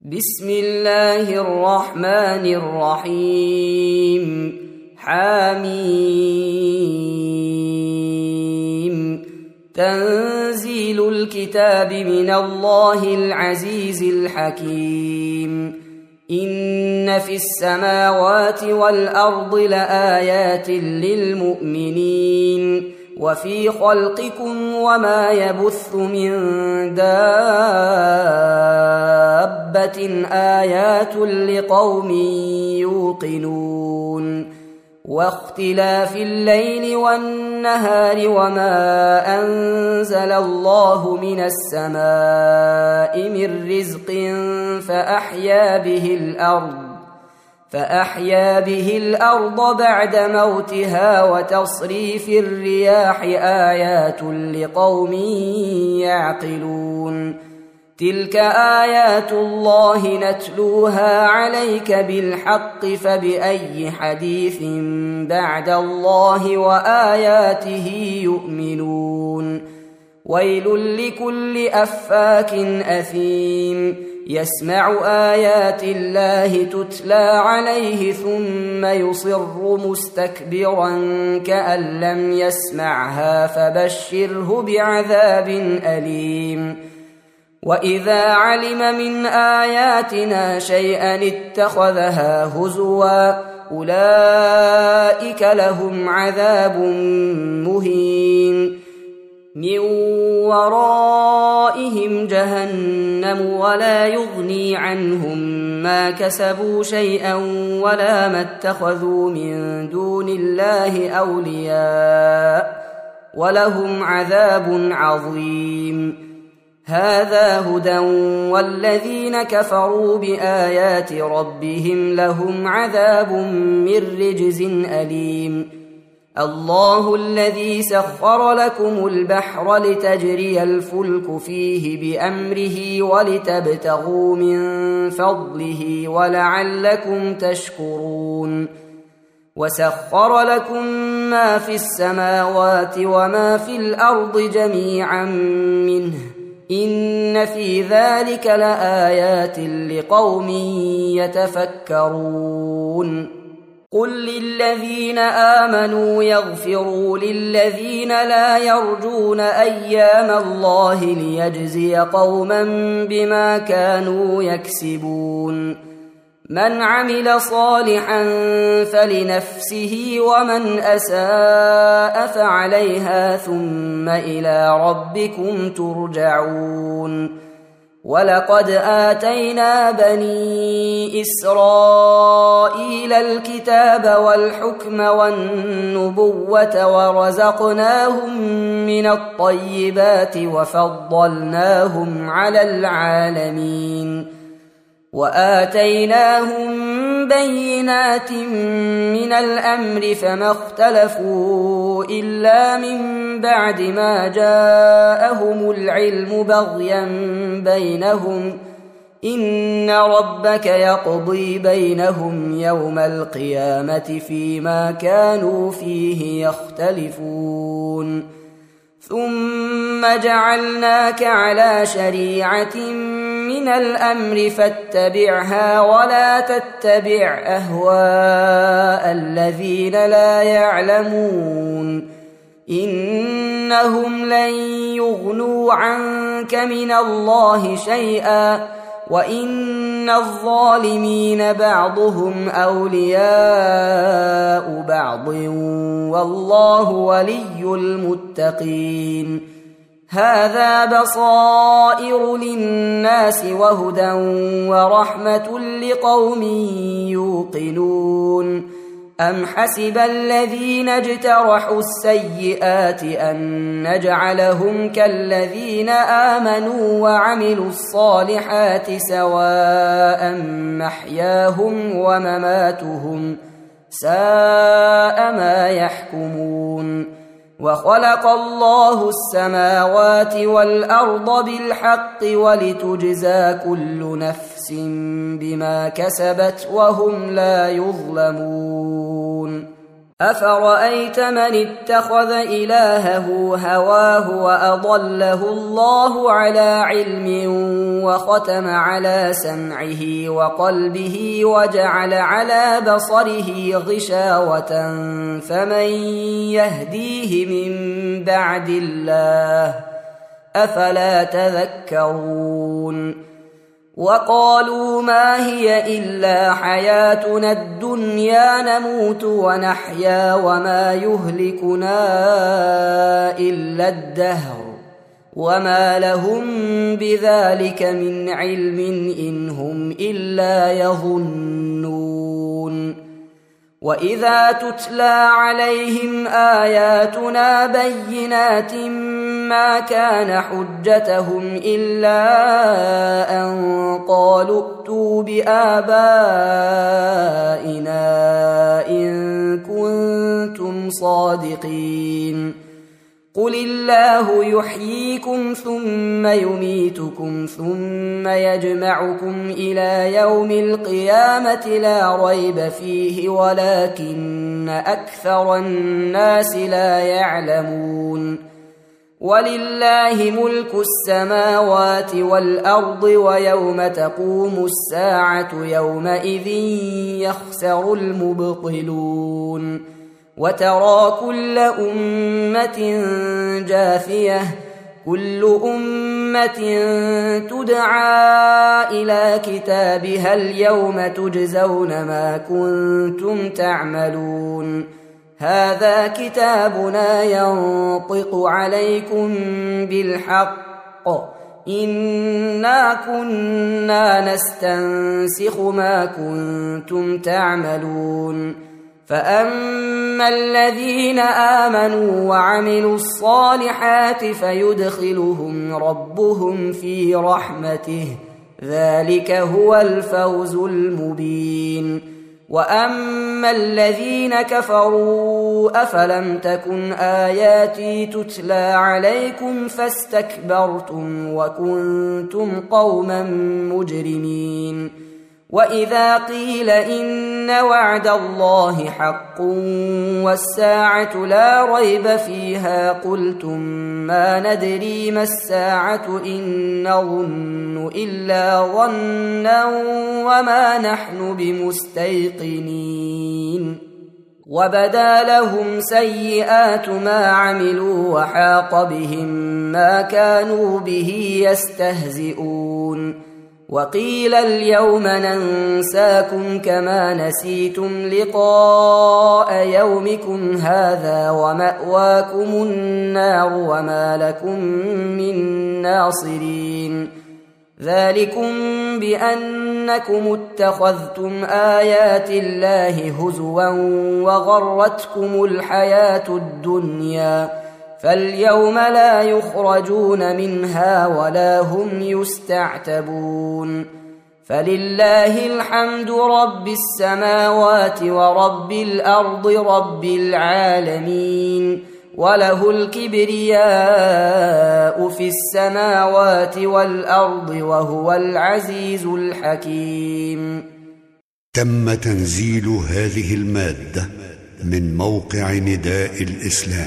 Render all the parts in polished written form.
بسم الله الرحمن الرحيم حميم تنزيل الكتاب من الله العزيز الحكيم إن في السماوات والأرض لآيات للمؤمنين وفي خلقكم وما يبث من دابة آيات لقوم يوقنون واختلاف الليل والنهار وما أنزل الله من السماء من رزق فأحيا به الأرض بعد موتها وتصريف الرياح آيات لقوم يعقلون تلك آيات الله نتلوها عليك بالحق فبأي حديث بعد الله وآياته يؤمنون ويل لكل أفاك أثيم يسمع آيات الله تتلى عليه ثم يصر مستكبرا كأن لم يسمعها فبشره بعذاب أليم وإذا علم من آياتنا شيئا اتخذها هزوا أولئك لهم عذاب مهين من ورائهم جهنم ولا يغني عنهم ما كسبوا شيئا ولا ما اتخذوا من دون الله أولياء ولهم عذاب عظيم هذا هدى والذين كفروا بآيات ربهم لهم عذاب من رجز أليم الله الذي سخر لكم البحر لتجري الفلك فيه بأمره ولتبتغوا من فضله ولعلكم تشكرون وسخر لكم ما في السماوات وما في الأرض جميعا منه إن في ذلك لآيات لقوم يتفكرون قل للذين آمنوا يغفروا للذين لا يرجون أيام الله ليجزي قوما بما كانوا يكسبون من عمل صالحا فلنفسه ومن أساء فعليها ثم إلى ربكم ترجعون ولقد آتينا بني إسرائيل الكتاب والحكم والنبوة ورزقناهم من الطيبات وفضلناهم على العالمين وآتيناهم بينات من الأمر فما اختلفوا إلا من بعد ما جاءهم العلم بغيا بينهم إن ربك يقضي بينهم يوم القيامة فيما كانوا فيه يختلفون ثم جعلناك على شريعة من الأمر فاتبعها ولا تتبع أهواء الذين لا يعلمون إنهم لن يغنوا عنك من الله شيئا وإن الظالمين بعضهم أولياء بعض والله ولي المتقين هذا بصائر للناس وهدى ورحمة لقوم يوقنون أم حسب الذين اجترحوا السيئات أن نجعلهم كالذين آمنوا وعملوا الصالحات سواء محياهم ومماتهم ساء ما يحكمون وخلق الله السماوات والأرض بالحق ولتجزى كل نفس بما كسبت وهم لا يظلمون أفرأيت من اتخذ إلهه هواه وأضله الله على علم وختم على سمعه وقلبه وجعل على بصره غشاوة فمن يهديه من بعد الله أفلا تذكرون وقالوا ما هي إلا حياتنا الدنيا نموت ونحيا وما يهلكنا إلا الدهر وما لهم بذلك من علم إن هم إلا يظنون وإذا تتلى عليهم آياتنا بينات ما كان حجتهم إلا أن قالوا ائتوا بآبائنا إن كنتم صادقين قل الله يحييكم ثم يميتكم ثم يجمعكم إلى يوم القيامة لا ريب فيه ولكن أكثر الناس لا يعلمون ولله ملك السماوات والأرض ويوم تقوم الساعة يومئذ يخسر المبطلون وترى كل أمة جاثية كل أمة تدعى إلى كتابها اليوم تجزون ما كنتم تعملون هذا كتابنا ينطق عليكم بالحق إنا كنا نستنسخ ما كنتم تعملون فأما الذين آمنوا وعملوا الصالحات فيدخلهم ربهم في رحمته ذلك هو الفوز المبين وأما الذين كفروا أفلم تكن آياتي تتلى عليكم فاستكبرتم وكنتم قوما مجرمين وإذا قيل إن وعد الله حق والساعة لا ريب فيها قلتم ما ندري ما الساعة إن نظن إلا ظنا وما نحن بمستيقنين وبدا لهم سيئات ما عملوا وحاق بهم ما كانوا به يستهزئون وقيل اليوم ننساكم كما نسيتم لقاء يومكم هذا ومأواكم النار وما لكم من ناصرين ذلكم بأنكم اتخذتم آيات الله هزوا وغرتكم الحياة الدنيا فاليوم لا يخرجون منها ولا هم يستعتبون فلله الحمد رب السماوات ورب الأرض رب العالمين وله الكبرياء في السماوات والأرض وهو العزيز الحكيم. تم تنزيل هذه المادة من موقع نداء الإسلام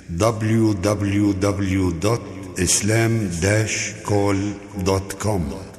www.islam-call.com